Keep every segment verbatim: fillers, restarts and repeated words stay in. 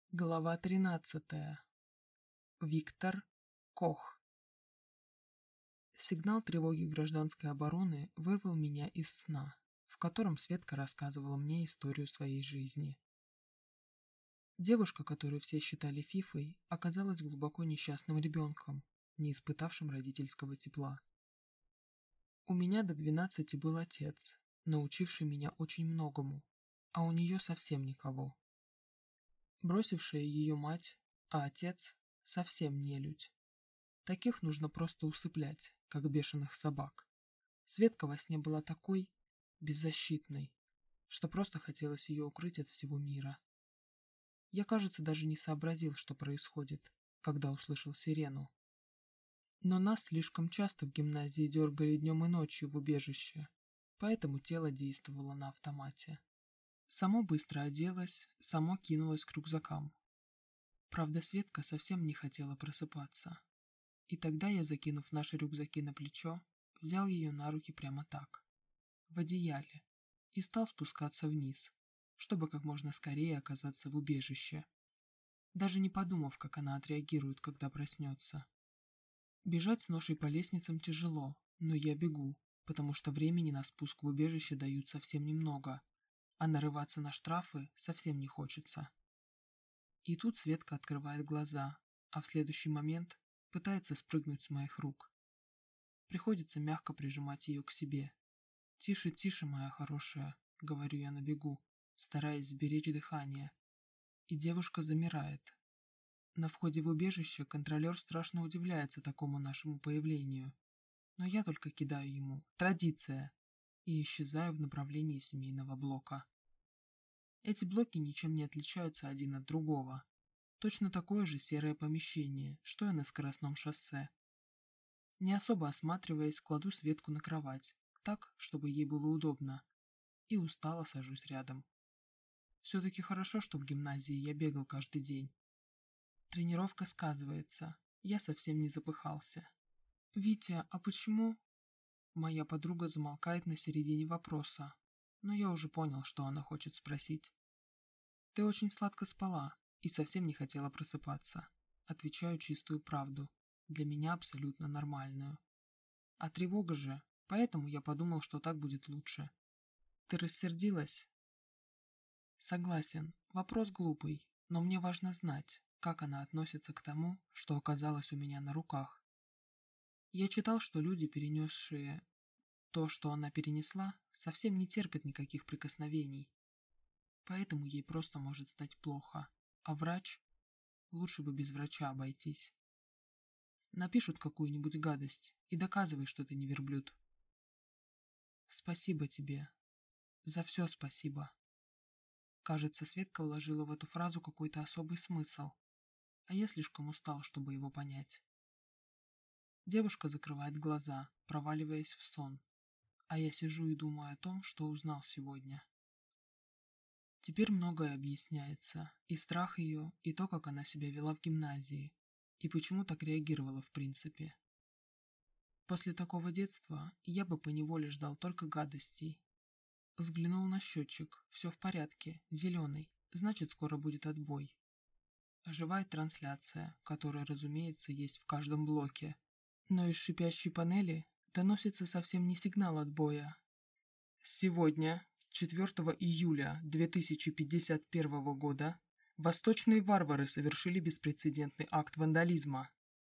Глава тринадцатая. Виктор Кох. Сигнал тревоги гражданской обороны вырвал меня из сна, в котором Светка рассказывала мне историю своей жизни. Девушка, которую все считали фифой, оказалась глубоко несчастным ребенком, не испытавшим родительского тепла. У меня до двенадцати был отец, научивший меня очень многому, а у нее совсем никого. Бросившая ее мать, а отец — совсем нелюдь. Таких нужно просто усыплять, как бешеных собак. Светка во сне была такой беззащитной, что просто хотелось ее укрыть от всего мира. Я, кажется, даже не сообразил, что происходит, когда услышал сирену. Но нас слишком часто в гимназии дергали днем и ночью в убежище, поэтому тело действовало на автомате. Само быстро оделось, само кинулось к рюкзакам. Правда, Светка совсем не хотела просыпаться. И тогда я, закинув наши рюкзаки на плечо, взял ее на руки прямо так, в одеяле, и стал спускаться вниз, чтобы как можно скорее оказаться в убежище, даже не подумав, как она отреагирует, когда проснется. Бежать с ношей по лестницам тяжело, но я бегу, потому что времени на спуск в убежище дают совсем немного, а нарываться на штрафы совсем не хочется. И тут Светка открывает глаза, а в следующий момент пытается спрыгнуть с моих рук. Приходится мягко прижимать ее к себе. «Тише, тише, моя хорошая», — говорю я на бегу, стараясь сберечь дыхание. И девушка замирает. На входе в убежище контролер страшно удивляется такому нашему появлению. Но я только кидаю ему «Традиция!» и исчезаю в направлении семейного блока. Эти блоки ничем не отличаются один от другого. Точно такое же серое помещение, что и на скоростном шоссе. Не особо осматриваясь, кладу Светку на кровать, так, чтобы ей было удобно, и устало сажусь рядом. Все-таки хорошо, что в гимназии я бегал каждый день. Тренировка сказывается, я совсем не запыхался. «Витя, а почему?» Моя подруга замолкает на середине вопроса, но я уже понял, что она хочет спросить. «Ты очень сладко спала и совсем не хотела просыпаться». Отвечаю чистую правду, для меня абсолютно нормальную. А тревога же, поэтому я подумал, что так будет лучше. «Ты рассердилась?» Согласен, вопрос глупый, но мне важно знать, как она относится к тому, что оказалось у меня на руках. Я читал, что люди, перенесшие то, что она перенесла, совсем не терпят никаких прикосновений. Поэтому ей просто может стать плохо, а врач... Лучше бы без врача обойтись. Напишут какую-нибудь гадость и доказывай, что ты не верблюд. Спасибо тебе. За все спасибо. Кажется, Светка вложила в эту фразу какой-то особый смысл, а я слишком устал, чтобы его понять. Девушка закрывает глаза, проваливаясь в сон, а я сижу и думаю о том, что узнал сегодня. Теперь многое объясняется, и страх ее, и то, как она себя вела в гимназии, и почему так реагировала в принципе. После такого детства я бы поневоле ждал только гадостей. Взглянул на счетчик, все в порядке, зеленый, значит скоро будет отбой. Оживает трансляция, которая, разумеется, есть в каждом блоке, но из шипящей панели доносится совсем не сигнал отбоя. Сегодня, четвёртого июля две тысячи пятьдесят первого года, восточные варвары совершили беспрецедентный акт вандализма.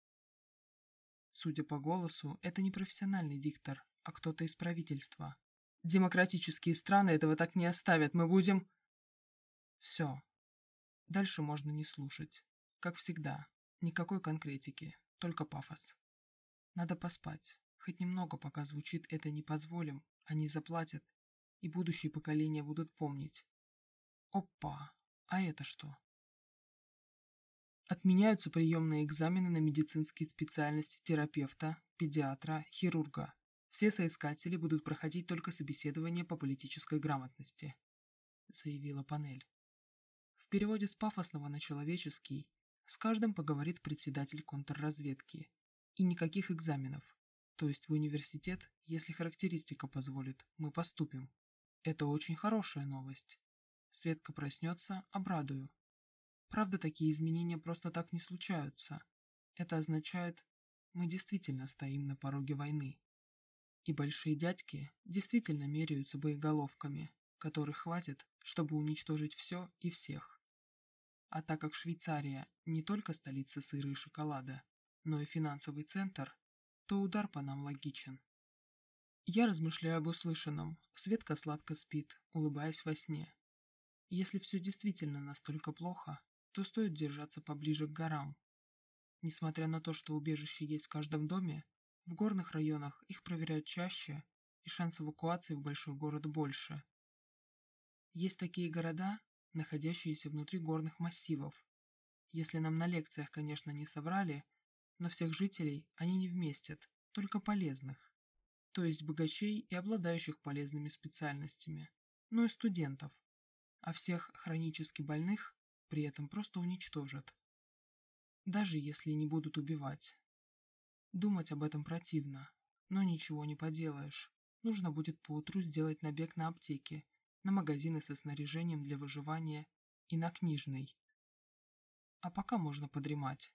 Судя по голосу, это не профессиональный диктор, а кто-то из правительства. Демократические страны этого так не оставят, мы будем... Все. Дальше можно не слушать. Как всегда, никакой конкретики, только пафос. Надо поспать. Хоть немного, пока звучит «это не позволим», они заплатят, и будущие поколения будут помнить. Опа! А это что? Отменяются приемные экзамены на медицинские специальности терапевта, педиатра, хирурга. Все соискатели будут проходить только собеседование по политической грамотности, заявила панель. В переводе с пафосного на человеческий с каждым поговорит председатель контрразведки. И никаких экзаменов. То есть в университет, если характеристика позволит, мы поступим. Это очень хорошая новость. Светка проснется, обрадую. Правда, такие изменения просто так не случаются. Это означает, мы действительно стоим на пороге войны. И большие дядьки действительно меряются боеголовками, которых хватит, чтобы уничтожить все и всех. А так как Швейцария не только столица сыра и шоколада, но и финансовый центр, то удар по нам логичен. Я размышляю об услышанном, Светка сладко спит, улыбаясь во сне. Если все действительно настолько плохо, то стоит держаться поближе к горам. Несмотря на то, что убежище есть в каждом доме, в горных районах их проверяют чаще, и шанс эвакуации в большой город больше. Есть такие города, находящиеся внутри горных массивов. Если нам на лекциях, конечно, не соврали, но всех жителей они не вместят, только полезных, то есть богачей и обладающих полезными специальностями, ну и студентов, а всех хронически больных при этом просто уничтожат. Даже если не будут убивать. Думать об этом противно, но ничего не поделаешь. Нужно будет поутру сделать набег на аптеки, на магазины со снаряжением для выживания и на книжный. А пока можно подремать.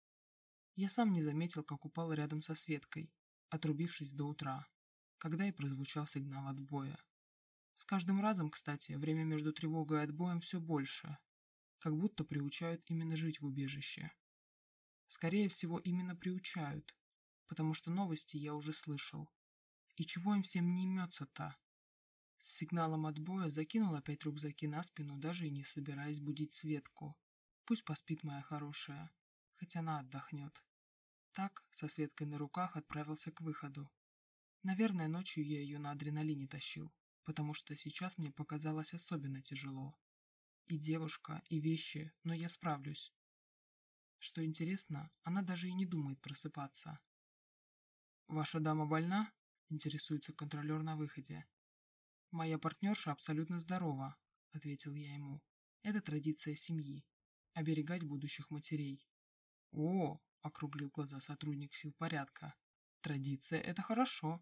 Я сам не заметил, как упал рядом со Светкой, отрубившись до утра, когда и прозвучал сигнал отбоя. С каждым разом, кстати, время между тревогой и отбоем все больше, как будто приучают именно жить в убежище. Скорее всего, именно приучают, потому что новости я уже слышал. И чего им всем не имется-то? С сигналом отбоя закинул опять рюкзаки на спину, даже и не собираясь будить Светку. Пусть поспит моя хорошая, хоть она отдохнет. Так, со Светкой на руках отправился к выходу. Наверное, ночью я ее на адреналине тащил, потому что сейчас мне показалось особенно тяжело. И девушка, и вещи, но я справлюсь. Что интересно, она даже и не думает просыпаться. «Ваша дама больна?» – интересуется контролер на выходе. «Моя партнерша абсолютно здорова», – ответил я ему. «Это традиция семьи – оберегать будущих матерей». «О!» – округлил глаза сотрудник сил порядка. «Традиция – это хорошо».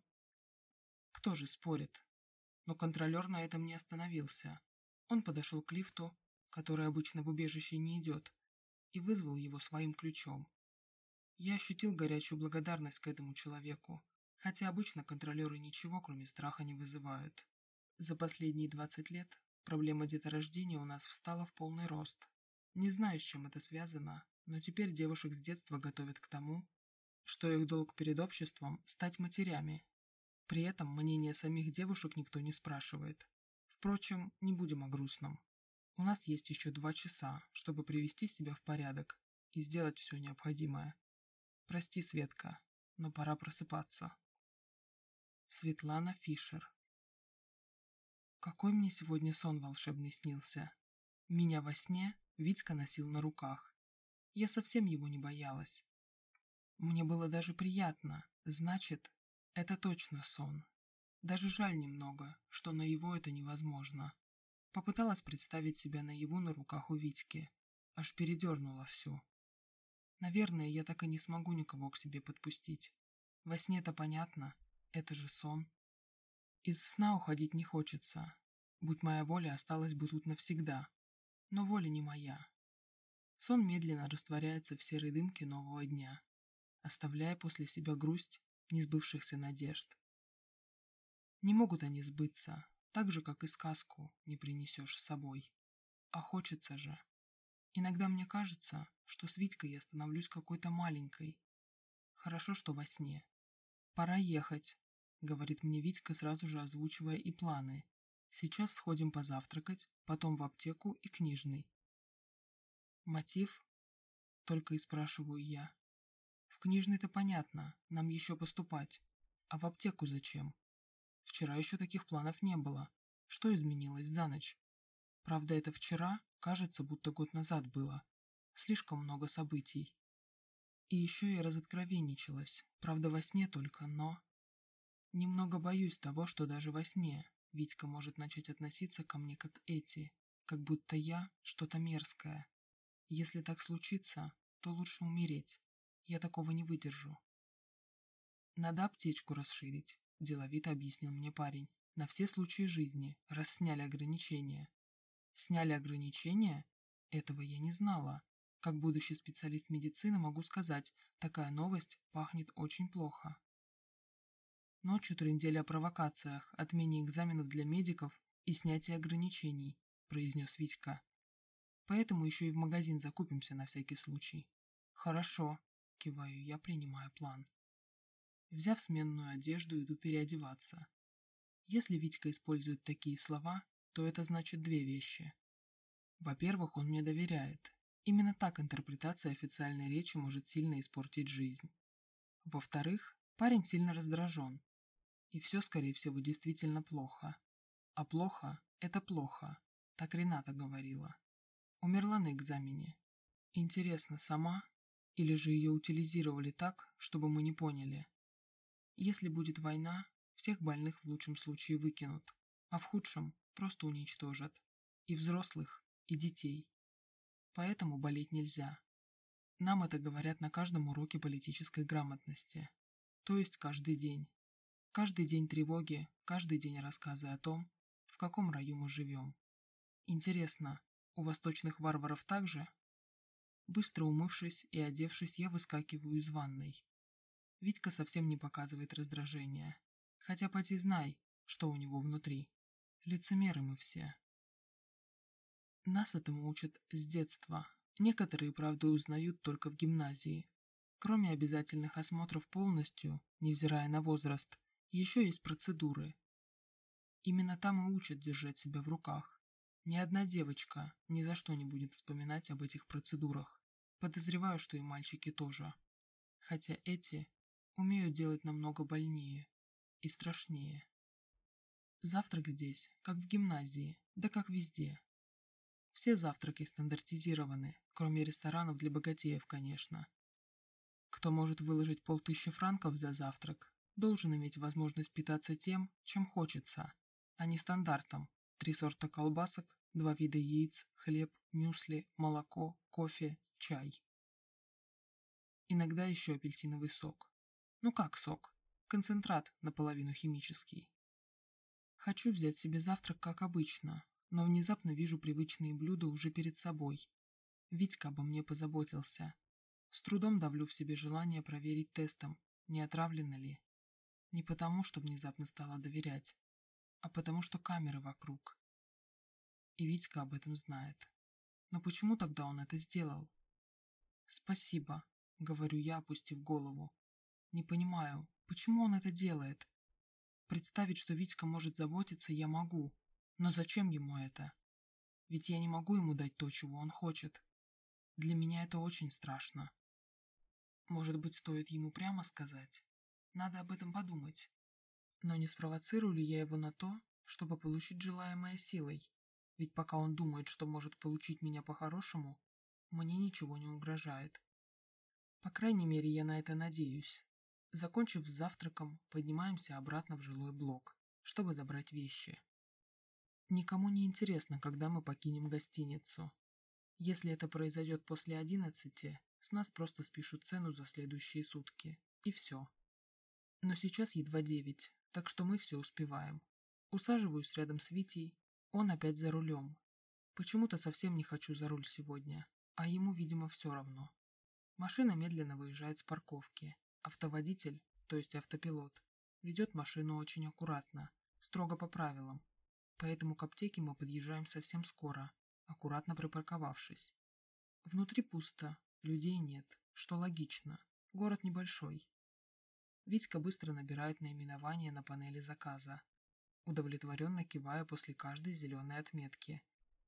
Кто же спорит? Но контролер на этом не остановился. Он подошел к лифту, который обычно в убежище не идет, и вызвал его своим ключом. Я ощутил горячую благодарность к этому человеку, хотя обычно контролеры ничего, кроме страха, не вызывают. За последние двадцать лет проблема деторождения у нас встала в полный рост. Не знаю, с чем это связано, но теперь девушек с детства готовят к тому, что их долг перед обществом – стать матерями. При этом мнение самих девушек никто не спрашивает. Впрочем, не будем о грустном. У нас есть еще два часа, чтобы привести себя в порядок и сделать все необходимое. Прости, Светка, но пора просыпаться. Светлана Фишер. Какой мне сегодня сон волшебный снился. Меня во сне Витька носил на руках. Я совсем его не боялась. Мне было даже приятно, значит, это точно сон. Даже жаль немного, что наяву это невозможно. Попыталась представить себя наяву на руках у Витьки. Аж передернула всю. Наверное, я так и не смогу никого к себе подпустить. Во сне-то понятно, это же сон. Из сна уходить не хочется. Будь моя воля, осталась бы тут навсегда. Но воля не моя. Сон медленно растворяется в серой дымке нового дня, оставляя после себя грусть несбывшихся надежд. Не могут они сбыться, так же, как и сказку не принесешь с собой. А хочется же. Иногда мне кажется, что с Витькой я становлюсь какой-то маленькой. Хорошо, что во сне. «Пора ехать», — говорит мне Витька, сразу же озвучивая и планы. «Сейчас сходим позавтракать, потом в аптеку и книжный». «Мотив?» — только и спрашиваю я. «В книжный-то понятно, нам еще поступать. А в аптеку зачем? Вчера еще таких планов не было. Что изменилось за ночь? Правда, это вчера, кажется, будто год назад было. Слишком много событий. И еще я разоткровенничалась, правда, во сне только, но... Немного боюсь того, что даже во сне Витька может начать относиться ко мне как эти, как будто я что-то мерзкое. Если так случится, то лучше умереть. Я такого не выдержу. Надо аптечку расширить, деловито объяснил мне парень. На все случаи жизни, раз сняли ограничения. Сняли ограничения? Этого я не знала. Как будущий специалист медицины могу сказать, такая новость пахнет очень плохо. Ночью трындели о провокациях, отмене экзаменов для медиков и снятии ограничений, произнес Витька. Поэтому еще и в магазин закупимся на всякий случай. Хорошо, киваю я, принимая план. Взяв сменную одежду, иду переодеваться. Если Витька использует такие слова, то это значит две вещи. Во-первых, он мне доверяет. Именно так интерпретация официальной речи может сильно испортить жизнь. Во-вторых, парень сильно раздражен. И все, скорее всего, действительно плохо. А плохо – это плохо, так Рената говорила. Умерла на экзамене. Интересно, сама? Или же ее утилизировали так, чтобы мы не поняли? Если будет война, всех больных в лучшем случае выкинут, а в худшем просто уничтожат. И взрослых, и детей. Поэтому болеть нельзя. Нам это говорят на каждом уроке политической грамотности. То есть каждый день. Каждый день тревоги, каждый день рассказы о том, в каком раю мы живем. Интересно, у восточных варваров так же? Быстро умывшись и одевшись, я выскакиваю из ванной. Витька совсем не показывает раздражения. Хотя поди знай, что у него внутри. Лицемеры мы все. Нас этому учат с детства. Некоторые, правда, узнают только в гимназии. Кроме обязательных осмотров полностью, невзирая на возраст, еще есть процедуры. Именно там и учат держать себя в руках. Ни одна девочка ни за что не будет вспоминать об этих процедурах. Подозреваю, что и мальчики тоже. Хотя эти умеют делать намного больнее и страшнее. Завтрак здесь, как в гимназии, да как везде. Все завтраки стандартизированы, кроме ресторанов для богатеев, конечно. Кто может выложить полтысячи франков за завтрак, должен иметь возможность питаться тем, чем хочется, а не стандартом. Три сорта колбасок, два вида яиц, хлеб, мюсли, молоко, кофе, чай. Иногда еще апельсиновый сок. Ну как сок? Концентрат, наполовину химический. Хочу взять себе завтрак, как обычно, но внезапно вижу привычные блюда уже перед собой. Витька обо мне позаботился. С трудом давлю в себе желание проверить тестом, не отравлено ли. Не потому, что внезапно стала доверять, а потому, что камеры вокруг. И Витька об этом знает. Но почему тогда он это сделал? «Спасибо», — говорю я, опустив голову. Не понимаю, почему он это делает? Представить, что Витька может заботиться, я могу. Но зачем ему это? Ведь я не могу ему дать то, чего он хочет. Для меня это очень страшно. Может быть, стоит ему прямо сказать? Надо об этом подумать. Но не спровоцирую ли я его на то, чтобы получить желаемое силой? Ведь пока он думает, что может получить меня по-хорошему, мне ничего не угрожает. По крайней мере, я на это надеюсь. Закончив с завтраком, поднимаемся обратно в жилой блок, чтобы забрать вещи. Никому не интересно, когда мы покинем гостиницу. Если это произойдет после одиннадцати, с нас просто спишут цену за следующие сутки. И все. Но сейчас едва девять, так что мы все успеваем. Усаживаюсь рядом с Витей, он опять за рулем. Почему-то совсем не хочу за руль сегодня, а ему, видимо, все равно. Машина медленно выезжает с парковки. Автоводитель, то есть автопилот, ведет машину очень аккуратно, строго по правилам. Поэтому к аптеке мы подъезжаем совсем скоро, аккуратно припарковавшись. Внутри пусто, людей нет, что логично, город небольшой. Витька быстро набирает наименование на панели заказа, удовлетворенно кивая после каждой зеленой отметки.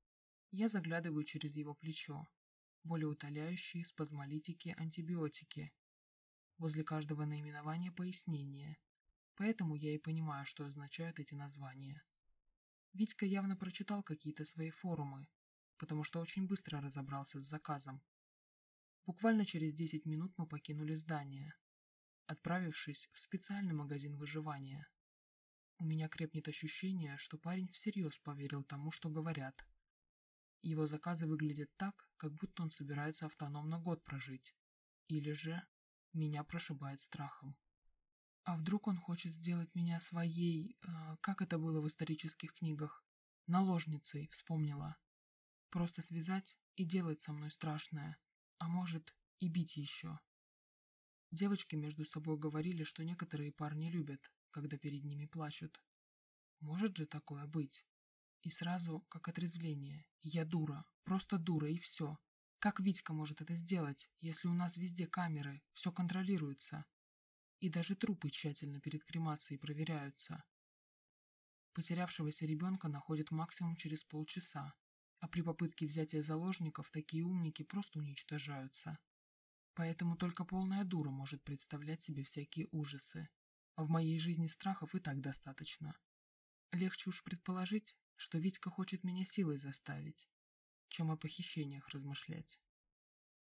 Я заглядываю через его плечо. Болеутоляющие, спазмолитики, антибиотики. Возле каждого наименования пояснение, поэтому я и понимаю, что означают эти названия. Витька явно прочитал какие-то свои форумы, потому что очень быстро разобрался с заказом. Буквально через десять минут мы покинули здание, отправившись в специальный магазин выживания. У меня крепнет ощущение, что парень всерьез поверил тому, что говорят. Его заказы выглядят так, как будто он собирается автономно год прожить. Или же меня прошибает страхом. А вдруг он хочет сделать меня своей, э, как это было в исторических книгах, наложницей, вспомнила. Просто связать и делать со мной страшное, а может и бить еще. Девочки между собой говорили, что некоторые парни любят, когда перед ними плачут. Может же такое быть? И сразу, как отрезвление, я дура, просто дура и все. Как Витька может это сделать, если у нас везде камеры, все контролируется? И даже трупы тщательно перед кремацией проверяются. Потерявшегося ребенка находят максимум через полчаса, а при попытке взятия заложников такие умники просто уничтожаются. Поэтому только полная дура может представлять себе всякие ужасы. А в моей жизни страхов и так достаточно. Легче уж предположить, что Витька хочет меня силой заставить, чем о похищениях размышлять.